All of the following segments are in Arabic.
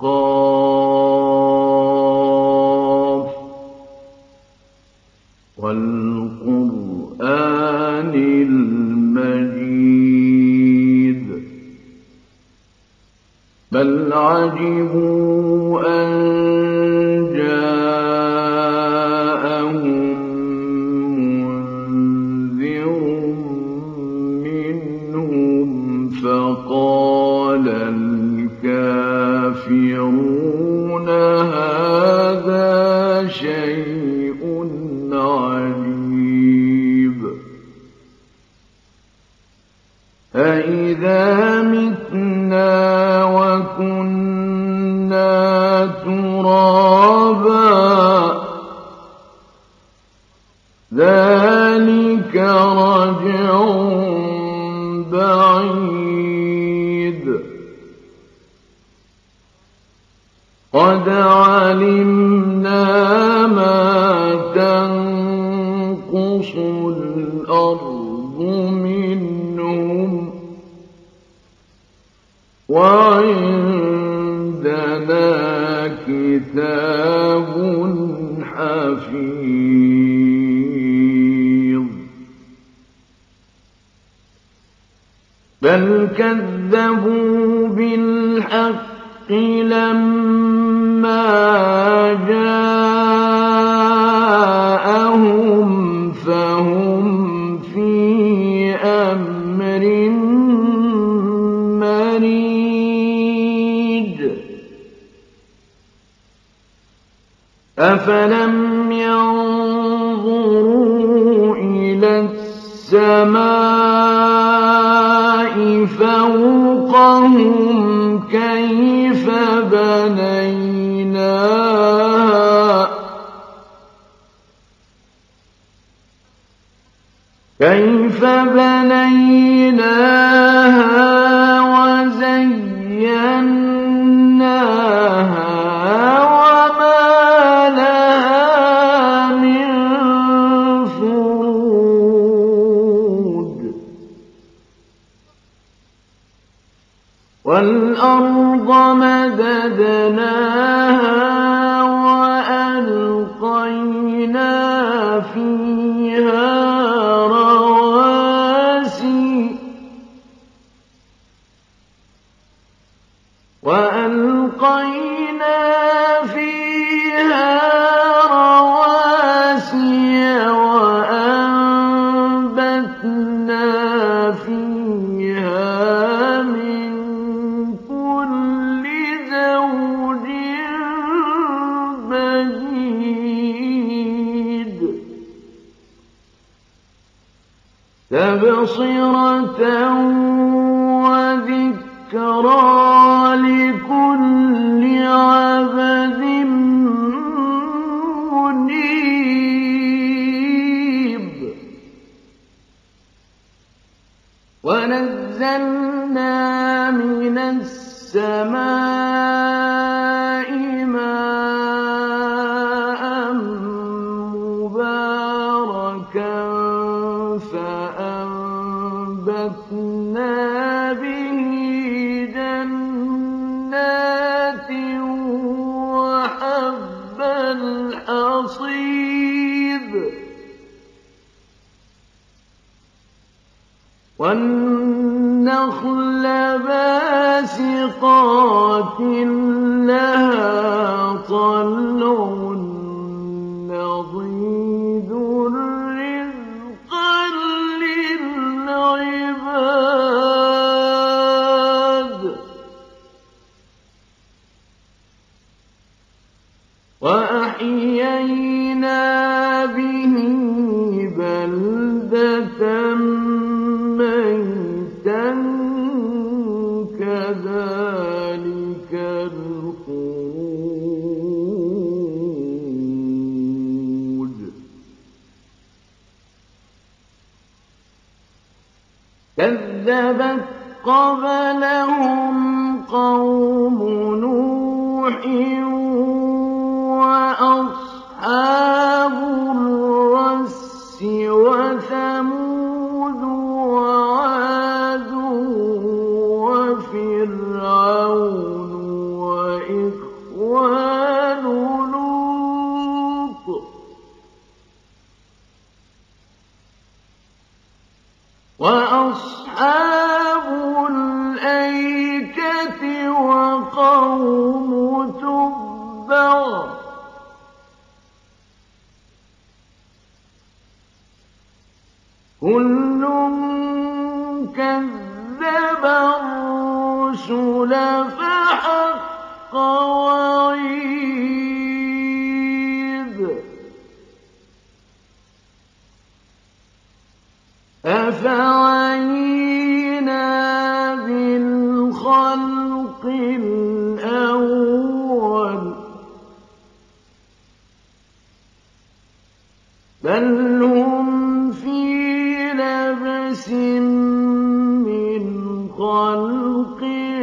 قاف والقرآن المجيد بل عجبوا أن جاءهم منذر منهم فقال الكافرون هذا شيء عجيب أإذا متنا وكنا ترابا ذلك رجع بعيد قد علمنا ما تنقص الأرض منهم وعندنا كتاب حفيظ بل كذبوا بالحق لما جاءهم فهم في أمر مريج أفلم ينظروا إلى السماء فوقهم كيف بنيناها وزيناها وما لها من فروج والأرض مددناها وألقينا فيها رواسي وأنبتنا فيها من كل زوج بهيج تبصرة وذكرى لكل عبد منيب ونزلنا من السماء ماء مباركا فأنبتنا به جنات وحب الحصيد والنخل باسقات لها طلع نضيد رزقا للعباد وأحيينا به بلدة ميتا كذلك الخروج كذبت قبلهم قوم نوح وأصحاب الرس وثمود وعاد وفرعون وإسرائيل كُلٌّ كَذَّبَ الرُّسُلَ فَحَقَّ وَعِيدِ أَفَعَيِينَا بِالْخَلْقِ الْأَوَّلِ بَلْ هُمْ فِي لَبْسٍ مِّنْ خَلْقٍ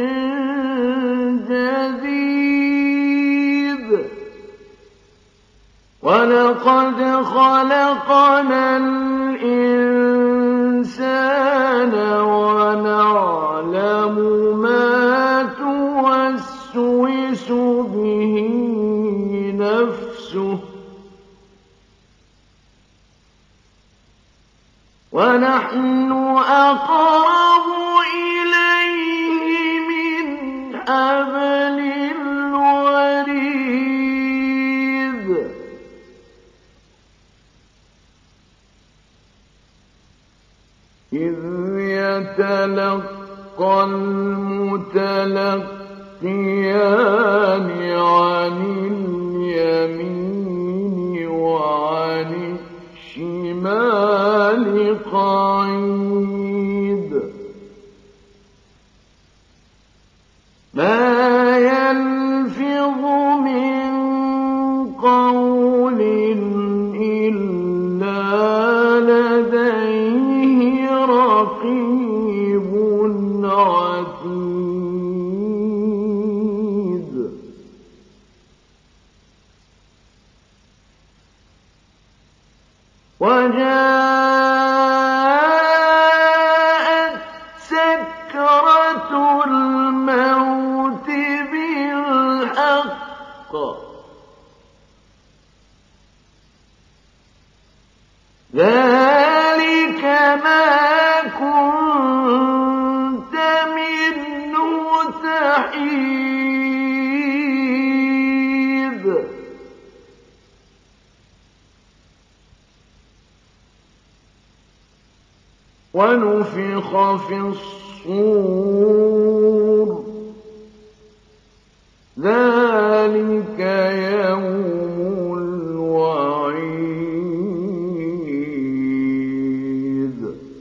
جَدِيدٍ وَلَقَدْ خَلَقْنَا الْإِنسَانَ وَنَعْلَمُ مَا تُوَسْوِسُ بِهِ نَفْسُهُ وَنَحْنُ أَقْرَبُ إِلَيْهِ مِنْ حَبْلِ الْوَرِيدِ إِذْ يَتَلَقَّى الْمُتَلَقِّيَانِ عَنِ الْيَمِينِ وَعَنِ الشِّمَالِ قَعِيدٌ مَا يَلْفِظُ مِن قَوْلٍ إِلَّا لَدَيْهِ رَقِيبٌ عَتِيدٌ وَجَاءَتْ سَكْرَةُ الْمَوْتِ بِالْحَقِّ ذَلِكَ مَا كُنتَ مِنْهُ تَحِيدُ وَنُفِخَ فِي الصُّورِ ذَلِكَ يَوْمُ الْوَعِيدِ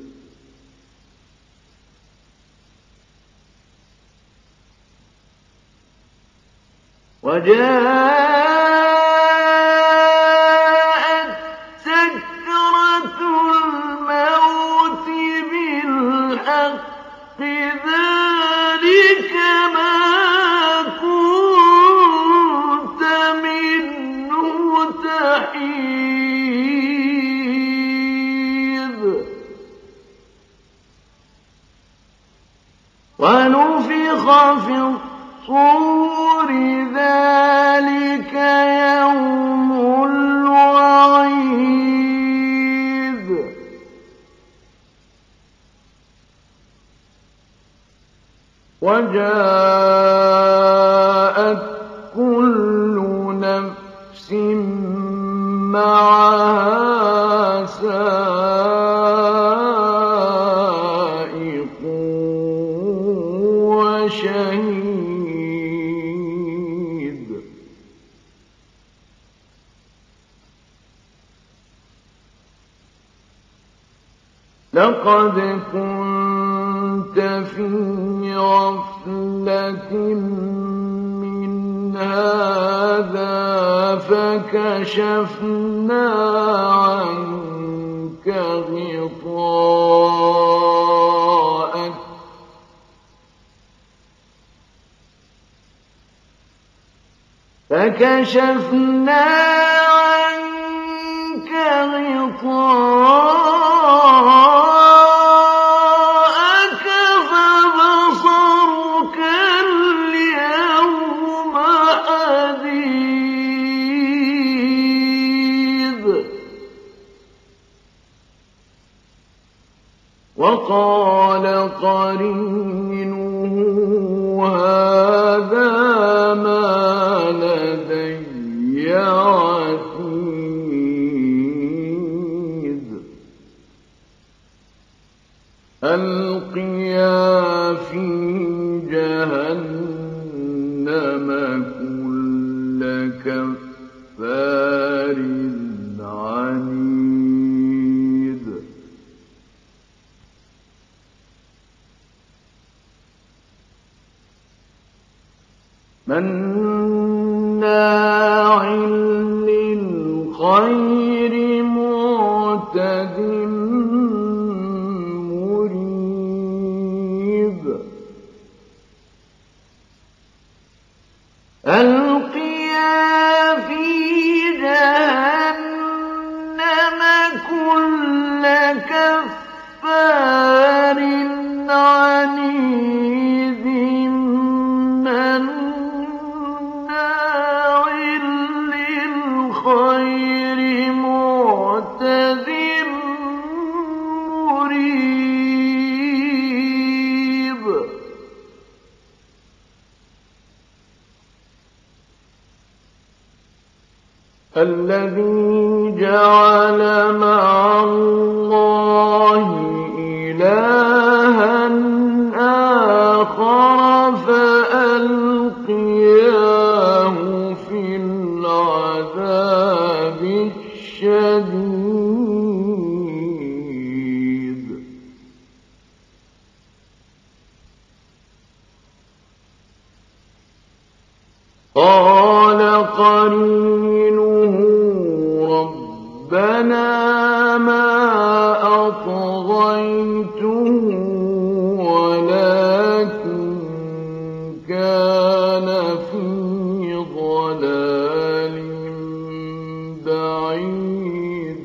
وَجَاءَتْ سَكْرَةُ الْمَوْتِ بِالْحَقِّ ذَلِكَ مَا كُنتَ مِنْهُ تَحِيدُ وَنُفِخَ فِي الصُّورِ ذَلِكَ يَوْمُ الْوَعِيدِ وَجَاءَتْ كُلُّ نَفْسٍ مَّعَهَا سَائِقٌ وَشَهِيدٌ لَقَدْ كُنتَ فِي غَفْلَةٍ مِّنْ هَٰذَا فَكَشَفْنَا عَنكَ غِطَاءَكَ فَكَشَفْنَا عَنكَ غِطَاءَكَ فَبَصَرُكَ الْيَوْمَ حَدِيدٌ وَقَالَ قَرِينُهُ هَٰذَا مَا لَدَيَّ عَتِيدٌ ألقيا في جهنم كل كفار عنيد مناع للخير معتد مريب ألقيا في جهنم كل كفار عنيد مناع للخير معتد مريب الذي جعل مع الله إلها آخر فألقياه في العذاب الشديد قال قرينه ربنا ما أطغيته ولكن كان في ضلال بعيد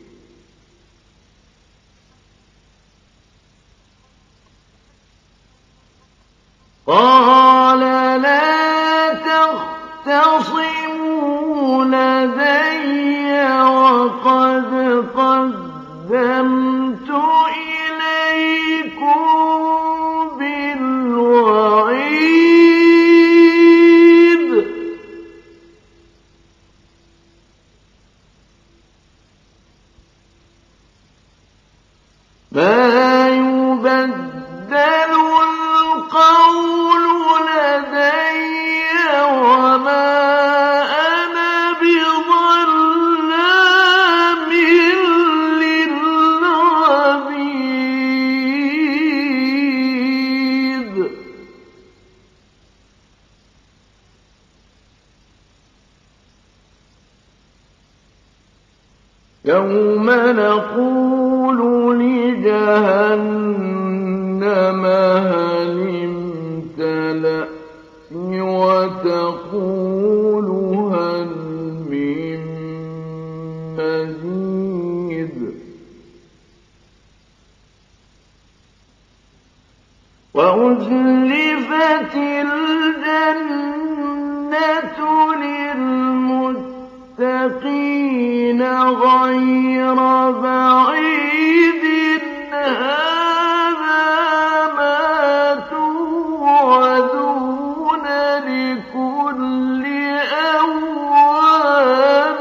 قال لا تختصموا لدي وقد قدمت إليكم بالوعيد ما يبدل القول لدي وما أنا بظلام للعبيد يوم نقول لجهنم هل امتلأت وتقول هل من مزيد وأزلفت الجنة للمتقين غير بعيد هذا ما توعدون لكل أواب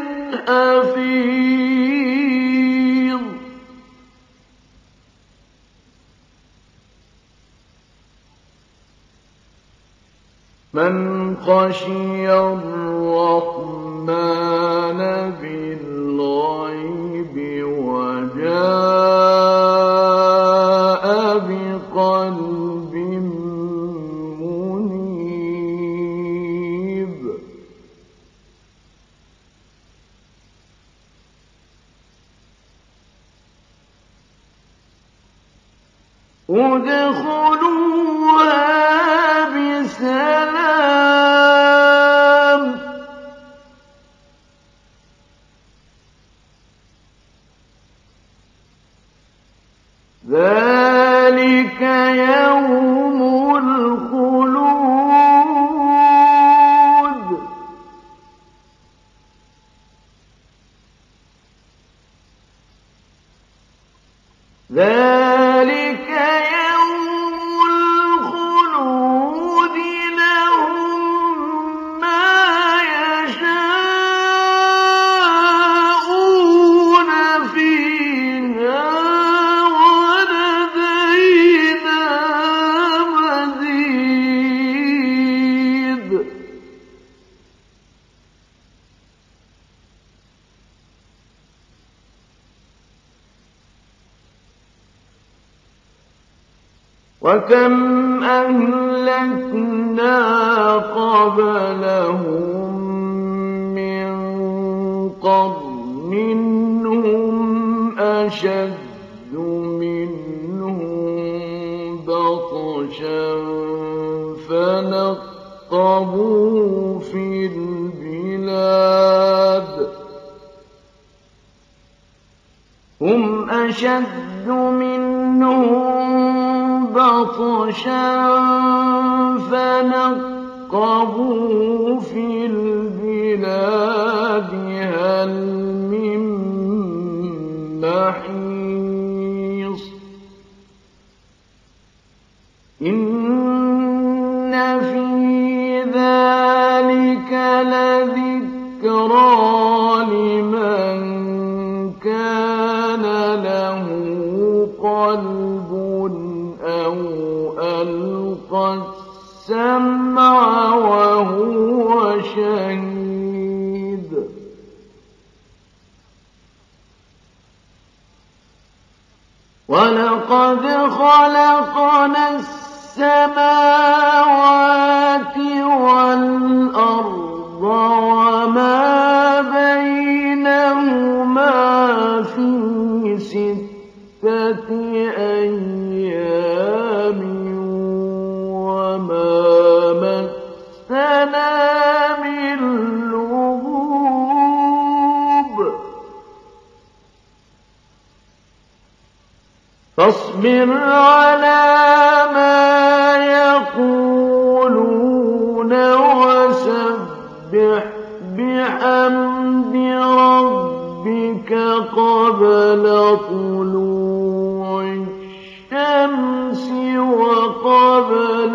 حفيظ من خشي الرحمن بالغيب وجاء بقلب منيب ادخلوها بسلام ذلك يوم الخلود ذلك يوم الخلود لهم ما يشاءون فيها ولدينا وكم أهلكنا قبلهم من قرن هم أشد منهم بطشا فنقبوا في البلاد هم أشد منهم بطشا فنقبوا في البلاد هل من محيص إن في ذلك لذكرى لمن كان له قلب أو ألقى السمع وهو شهيد ولقد خلقنا السماوات والأرض وما بينهما في 6 أيام وما مسنا من لغوب فاصبر على ما يقولون وسبح بحمد ربك قبل طلوع الشمس وقبل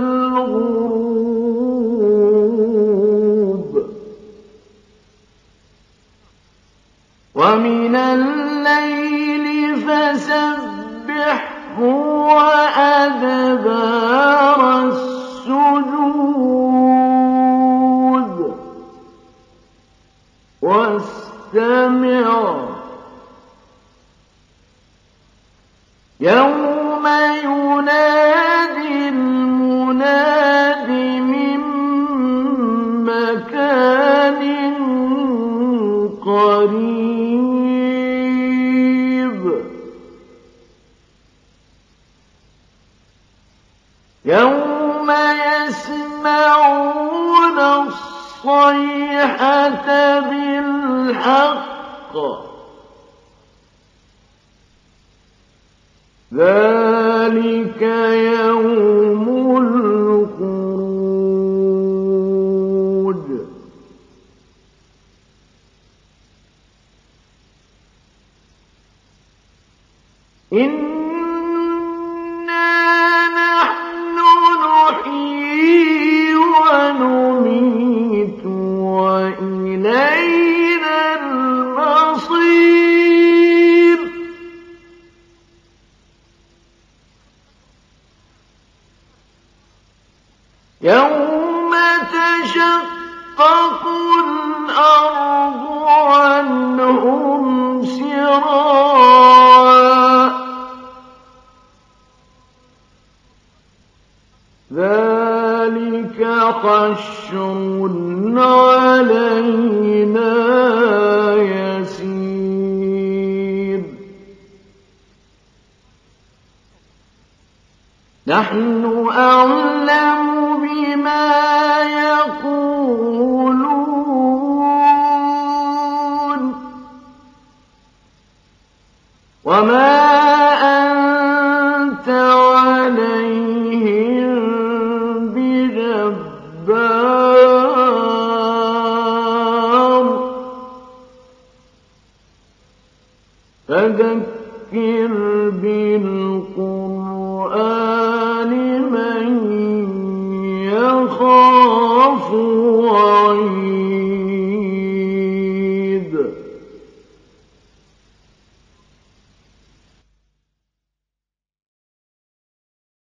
الغروب ومن الليل فسبحه وأدبار السجود واستمع يوم ينادي المناد من مكان قريب يوم يسمعون الصيحة بالحق ذلك يوم الخروج إنا نحن نحيي ونميت وإلينا المصير يوم تشقق الأرض عنهم سراعا ذلك حشر علينا يسير نحن أعلم بما يقولون وما أنت عليهم بجبار فذكر بالقرآن من يخاف